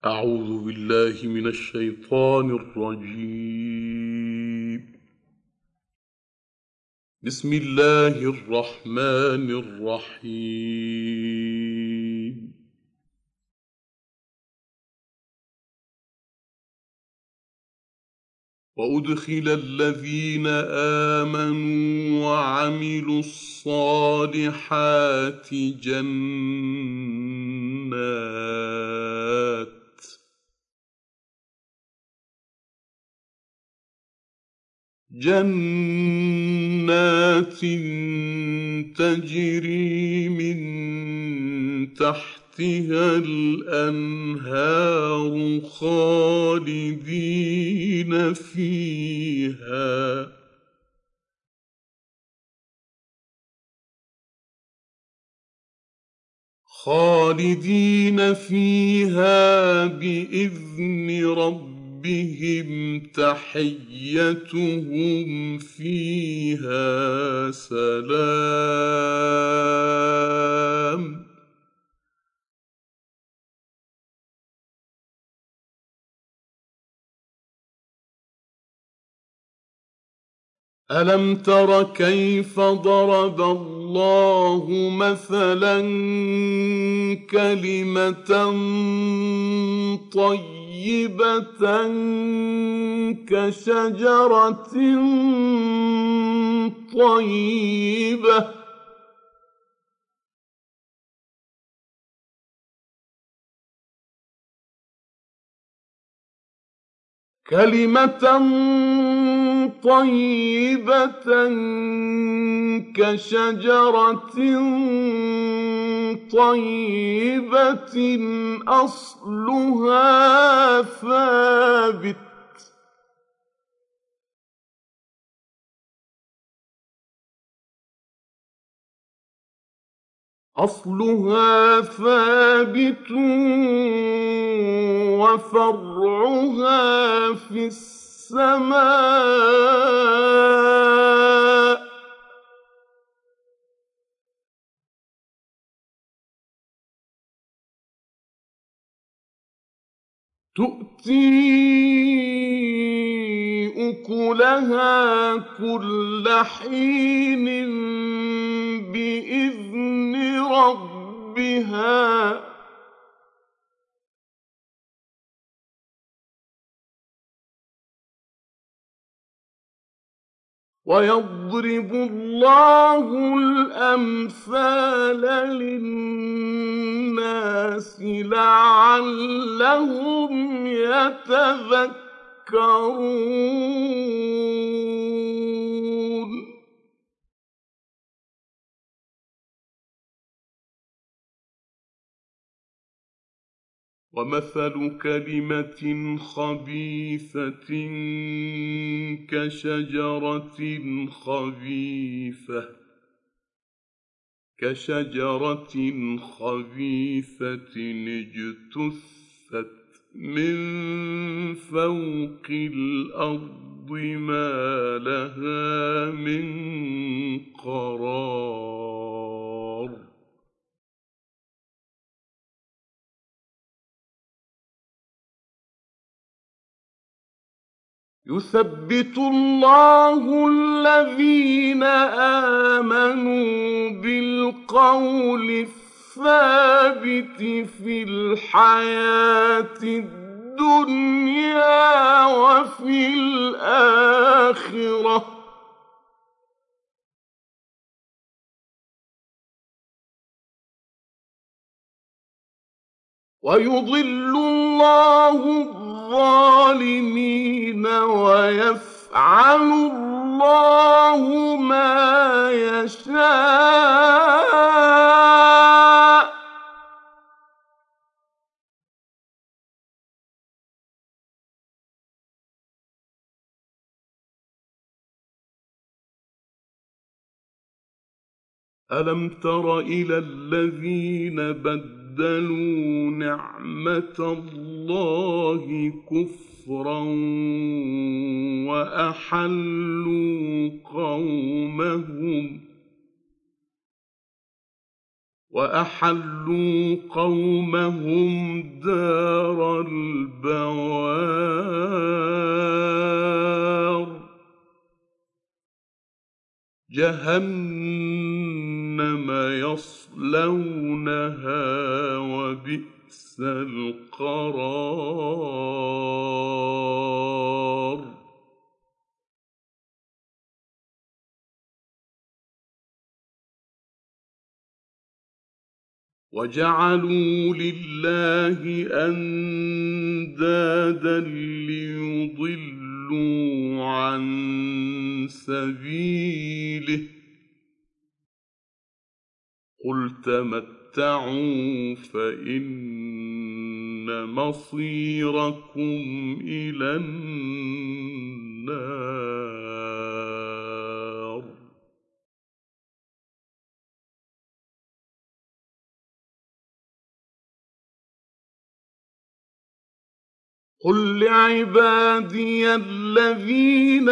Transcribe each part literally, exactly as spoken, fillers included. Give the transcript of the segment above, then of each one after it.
أعوذ بالله من الشيطان الرجيم. بسم الله الرحمن الرحيم. وأدخل الذين آمنوا وعملوا الصالحات جنات جنات تجري من تحتها الأنهار خالدين فيها خالدين فيها بإذن ربهم بهم تحيتهم فيها سلام. ألم تر كيف ضرب الله مثلا كلمة طيبة طيبة كشجرة طيبة كلمة طيبة كشجرة طيبة أصلها ثابت أصلها ثابت وفرعها في السماء تؤتي أكلها كل حين بإذن ربها ويضرب الله الأمثال للناس لعلهم يتذكرون. ومثل كلمة خبيثة كشجرة خبيثة كشجرة خبيثة اجتثت من فوق الأرض ما لها من قرار. يثبت الله الذين آمنوا بالقول الثابت في الحياة الدنيا وفي الآخرة ويضل الله الظالمين ويفعل الله ما يشاء. ألم تر إلى الذين بدلوا بدلوا نعمة الله كفرا وأحلوا قومهم وأحلوا قومهم دار البوار جهنم يصلونها وبئس القرار وجعلوا لله أندادا ليضلوا عن سبيله قل تمتعوا فإن مصيركم إلى النار قل لعبادي الذين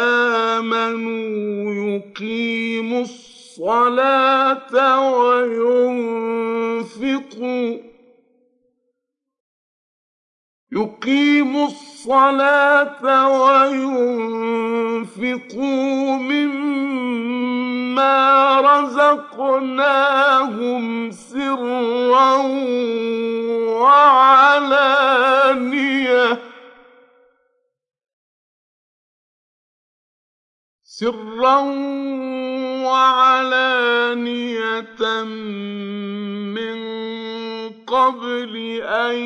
آمنوا يقيموا الصلاة وينفقوا يقيموا الصلاة وينفقوا مما رزقناهم سرا وعلانية سرا وعلانية من قبل أن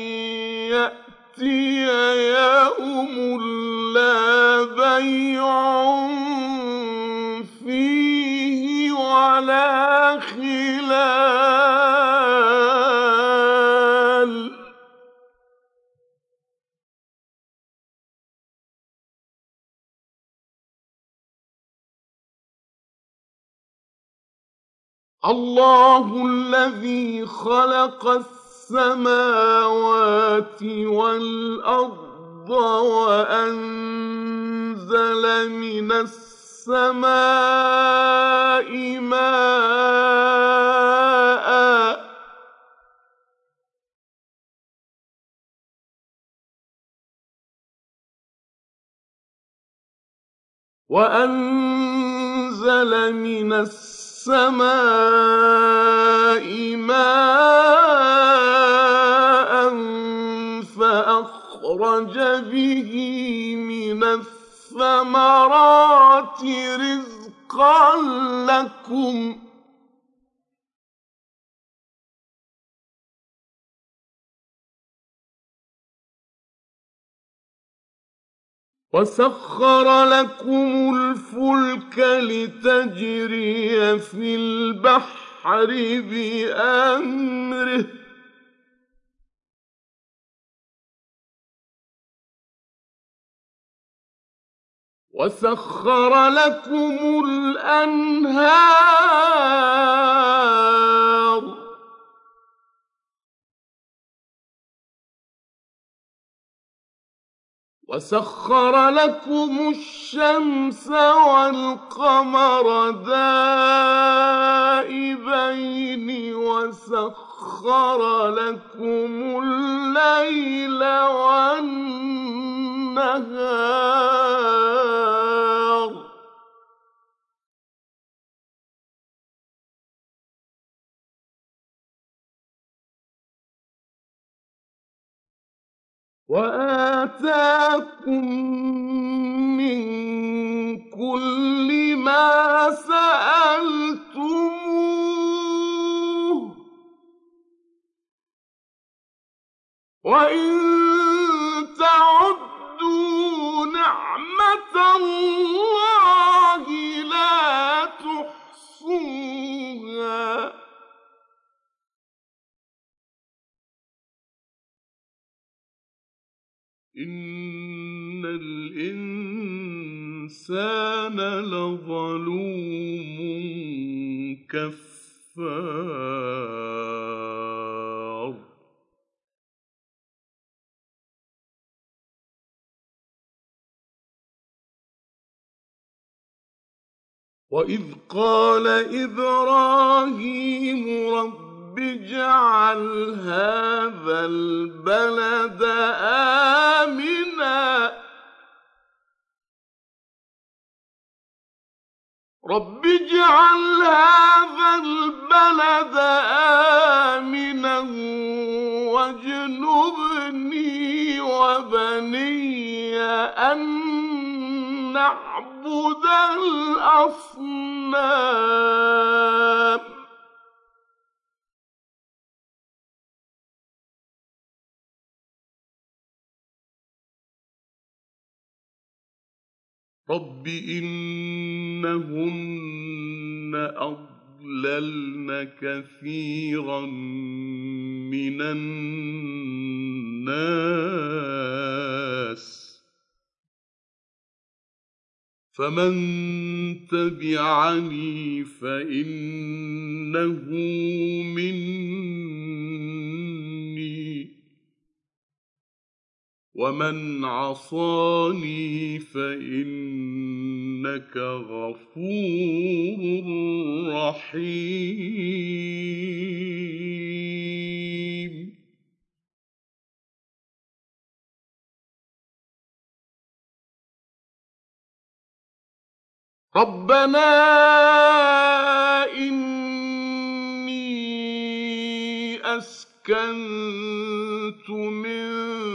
يأتي يوم لا بيع فيه ولا خلال الله الذي خلق السماوات والأرض وأنزل من السماء ماء وأنزل من السماء ماء فأخرج به من الثمرات رزقا لكم وسخر لكم الفلك لتجري في البحر بأمره وسخر لكم الأنهار وسخر لكم الشمس والقمر دائبين وسخر لكم الليل والنهار وآتاكم من كل ما سألتموه وإن تعدوا نعمة الله لا تحصوها إن الإنسان لظلوم كفار وإذ قال إبراهيم رب رب اجعل هذا البلد آمنا رب اجعل هذا البلد آمنا واجنبني وبني أن نعبد الأصنام رب إنهن أضللن كثيرا من الناس فمن تبعني فإنه مني ومن عصاني فإنك غفور رحيم ربنا إني أسكنت من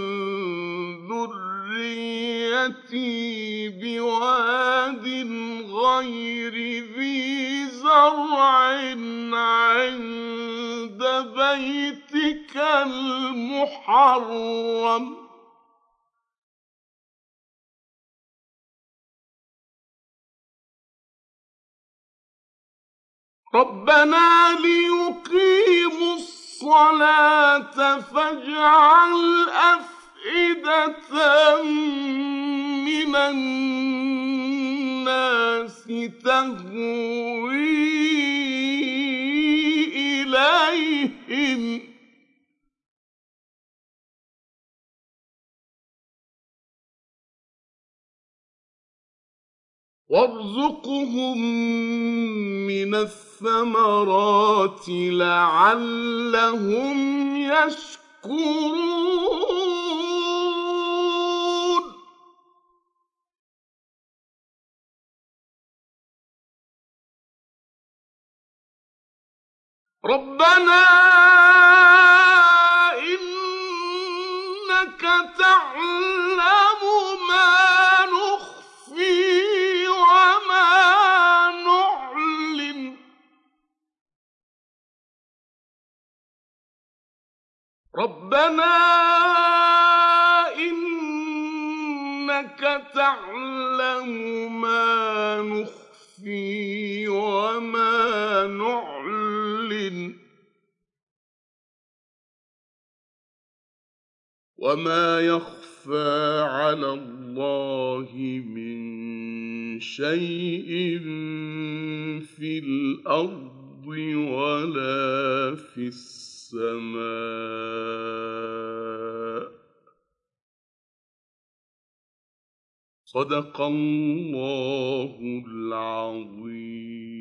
ذريتي بواد غير ذي زرع عند بيتك المحرم ربنا ليقيموا الصلاة فاجعل أفئدة من الناس تهوي إليهم وارزقهم من الثمرات لعلهم يشكرون ربنا إنك تعلم ما نخفي وما نعلن ربنا إنك تعلم ما نخفي وما نعلن وما يخفى على الله من شيء في الأرض ولا في السماء صدق الله العظيم.